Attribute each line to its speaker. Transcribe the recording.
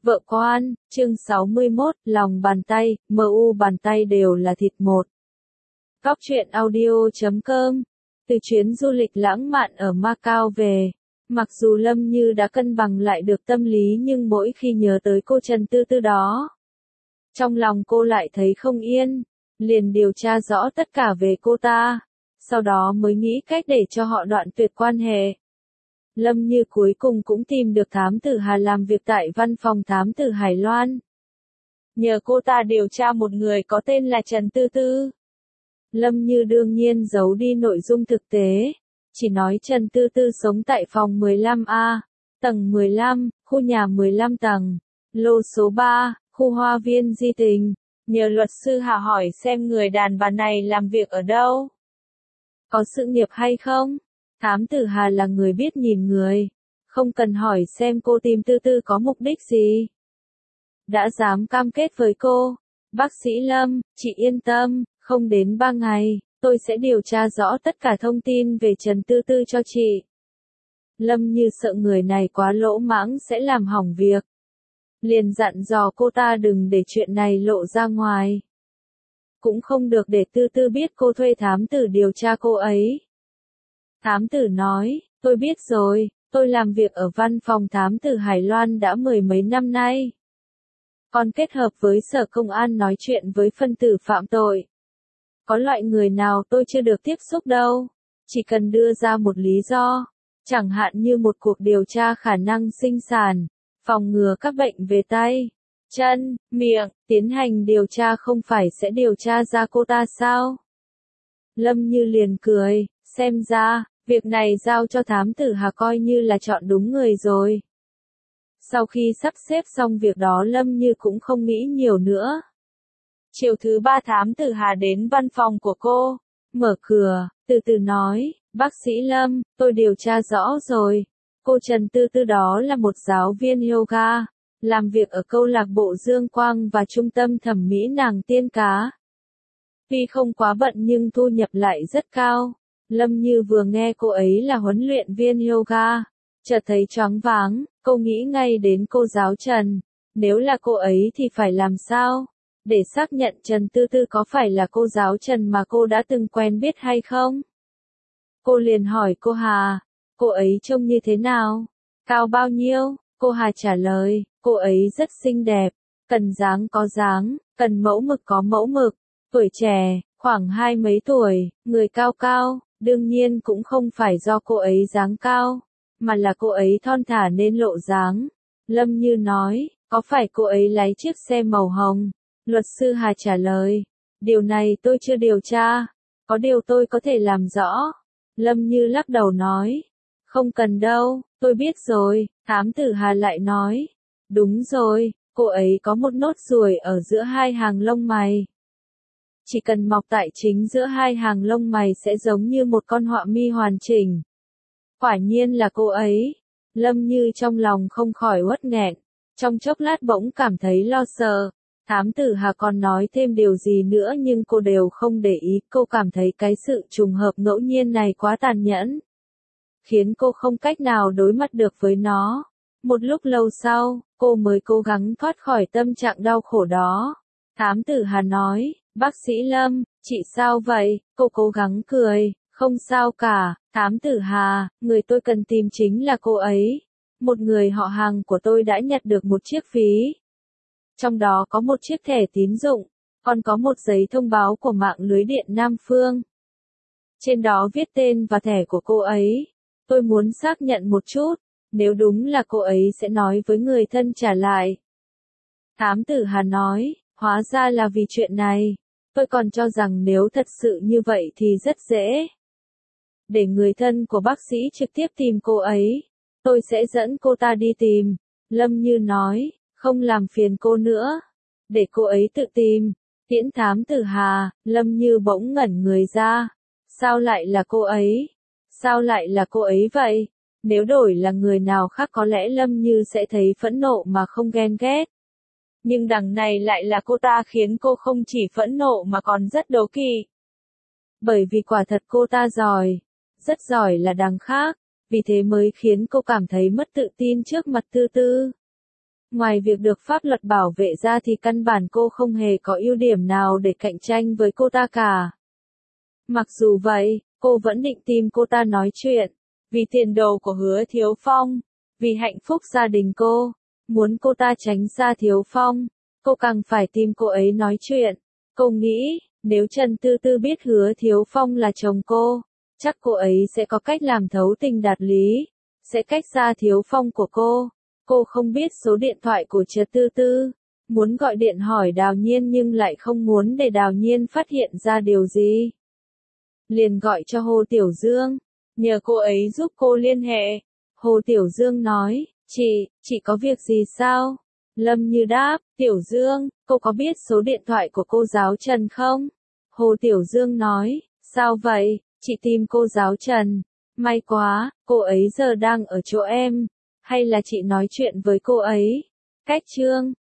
Speaker 1: Vợ quan, chương 61, lòng bàn tay, MU bàn tay đều là thịt một. Góc truyện audio.com. Từ chuyến du lịch lãng mạn ở Macau về, mặc dù Lâm Như đã cân bằng lại được tâm lý nhưng mỗi khi nhớ tới cô Trần Tư Tư đó, trong lòng cô lại thấy không yên, liền điều tra rõ tất cả về cô ta, sau đó mới nghĩ cách để cho họ đoạn tuyệt quan hệ. Lâm Như cuối cùng cũng tìm được thám tử Hà làm việc tại văn phòng thám tử Hải Loan. Nhờ cô ta điều tra một người có tên là Trần Tư Tư. Lâm Như đương nhiên giấu đi nội dung thực tế, chỉ nói Trần Tư Tư sống tại phòng 15A, tầng 15, khu nhà 15 tầng, lô số 3, khu hoa viên Di Tình. Nhờ luật sư Hà hỏi xem người đàn bà này làm việc ở đâu, có sự nghiệp hay không. Thám tử Hà là người biết nhìn người, không cần hỏi xem cô tìm Tư Tư có mục đích gì. Đã dám cam kết với cô, bác sĩ Lâm, chị yên tâm, không đến 3 ngày, tôi sẽ điều tra rõ tất cả thông tin về Trần Tư Tư cho chị. Lâm Như sợ người này quá lỗ mãng sẽ làm hỏng việc, liền dặn dò cô ta đừng để chuyện này lộ ra ngoài. Cũng không được để Tư Tư biết cô thuê thám tử điều tra cô ấy. Thám tử nói, tôi biết rồi, tôi làm việc ở văn phòng thám tử Hải Loan đã 10 mấy năm nay. Còn kết hợp với sở công an nói chuyện với phân tử phạm tội. Có loại người nào tôi chưa được tiếp xúc đâu, chỉ cần đưa ra một lý do, chẳng hạn như một cuộc điều tra khả năng sinh sản, phòng ngừa các bệnh về tay, chân, miệng, tiến hành điều tra không phải sẽ điều tra ra cô ta sao? Lâm Như liền cười, xem ra, việc này giao cho thám tử Hà coi như là chọn đúng người rồi. Sau khi sắp xếp xong việc đó Lâm Như cũng không nghĩ nhiều nữa. Chiều thứ 3 thám tử Hà đến văn phòng của cô, mở cửa, từ từ nói, bác sĩ Lâm, tôi điều tra rõ rồi. Cô Trần Tư Tư đó là một giáo viên yoga, làm việc ở câu lạc bộ Dương Quang và trung tâm thẩm mỹ nàng tiên cá. Tuy không quá bận nhưng thu nhập lại rất cao. Lâm Như vừa nghe cô ấy là huấn luyện viên yoga, chợt thấy choáng váng, cô nghĩ ngay đến cô giáo Trần. Nếu là cô ấy thì phải làm sao? Để xác nhận Trần Tư Tư có phải là cô giáo Trần mà cô đã từng quen biết hay không? Cô liền hỏi cô Hà, cô ấy trông như thế nào? Cao bao nhiêu? Cô Hà trả lời, cô ấy rất xinh đẹp, cần dáng có dáng, cần mẫu mực có mẫu mực, tuổi trẻ, khoảng 20 mấy tuổi, người cao cao, đương nhiên cũng không phải do cô ấy dáng cao, mà là cô ấy thon thả nên lộ dáng. Lâm Như nói, có phải cô ấy lái chiếc xe màu hồng? Luật sư Hà trả lời, điều này tôi chưa điều tra, có điều tôi có thể làm rõ. Lâm Như lắc đầu nói, không cần đâu, tôi biết rồi. Thám tử Hà lại nói, đúng rồi, cô ấy có một nốt ruồi ở giữa hai hàng lông mày. Chỉ cần mọc tại chính giữa hai hàng lông mày sẽ giống như một con họa mi hoàn chỉnh. Quả nhiên là cô ấy. Lâm Như trong lòng không khỏi uất nghẹn, trong chốc lát bỗng cảm thấy lo sợ. Thám tử Hà còn nói thêm điều gì nữa nhưng cô đều không để ý, cô cảm thấy cái sự trùng hợp ngẫu nhiên này quá tàn nhẫn, khiến cô không cách nào đối mặt được với nó. Một lúc lâu sau, cô mới cố gắng thoát khỏi tâm trạng đau khổ đó. Thám tử Hà nói, bác sĩ Lâm, chị sao vậy? Cô cố gắng cười, không sao cả. Thám tử Hà, người tôi cần tìm chính là cô ấy. Một người họ hàng của tôi đã nhặt được một chiếc ví. Trong đó có một chiếc thẻ tín dụng, còn có một giấy thông báo của mạng lưới điện Nam Phương. Trên đó viết tên và thẻ của cô ấy. Tôi muốn xác nhận một chút, nếu đúng là cô ấy sẽ nói với người thân trả lại. Thám tử Hà nói, hóa ra là vì chuyện này. Tôi còn cho rằng nếu thật sự như vậy thì rất dễ. Để người thân của bác sĩ trực tiếp tìm cô ấy. Tôi sẽ dẫn cô ta đi tìm. Lâm Như nói, không làm phiền cô nữa. Để cô ấy tự tìm. Tiễn thám tử Hà, Lâm Như bỗng ngẩn người ra. Sao lại là cô ấy? Sao lại là cô ấy vậy? Nếu đổi là người nào khác có lẽ Lâm Như sẽ thấy phẫn nộ mà không ghen ghét. Nhưng đằng này lại là cô ta khiến cô không chỉ phẫn nộ mà còn rất đố kỵ. Bởi vì quả thật cô ta giỏi, rất giỏi là đằng khác, vì thế mới khiến cô cảm thấy mất tự tin trước mặt Tư Tư. Ngoài việc được pháp luật bảo vệ ra thì căn bản cô không hề có ưu điểm nào để cạnh tranh với cô ta cả. Mặc dù vậy, cô vẫn định tìm cô ta nói chuyện. Vì tiền đồ của Hứa Thiếu Phong, vì hạnh phúc gia đình cô, muốn cô ta tránh xa Thiếu Phong, cô càng phải tìm cô ấy nói chuyện. Cô nghĩ, nếu Trần Tư Tư biết Hứa Thiếu Phong là chồng cô, chắc cô ấy sẽ có cách làm thấu tình đạt lý, sẽ cách xa Thiếu Phong của cô. Cô không biết số điện thoại của Trần Tư Tư, muốn gọi điện hỏi Đào Nhiên nhưng lại không muốn để Đào Nhiên phát hiện ra điều gì. Liền gọi cho Hồ Tiểu Dương, nhờ cô ấy giúp cô liên hệ. Hồ Tiểu Dương nói, chị có việc gì sao? Lâm Như đáp, Tiểu Dương, cô có biết số điện thoại của cô giáo Trần không? Hồ Tiểu Dương nói, sao vậy, chị tìm cô giáo Trần. May quá, cô ấy giờ đang ở chỗ em. Hay là chị nói chuyện với cô ấy? Cách chương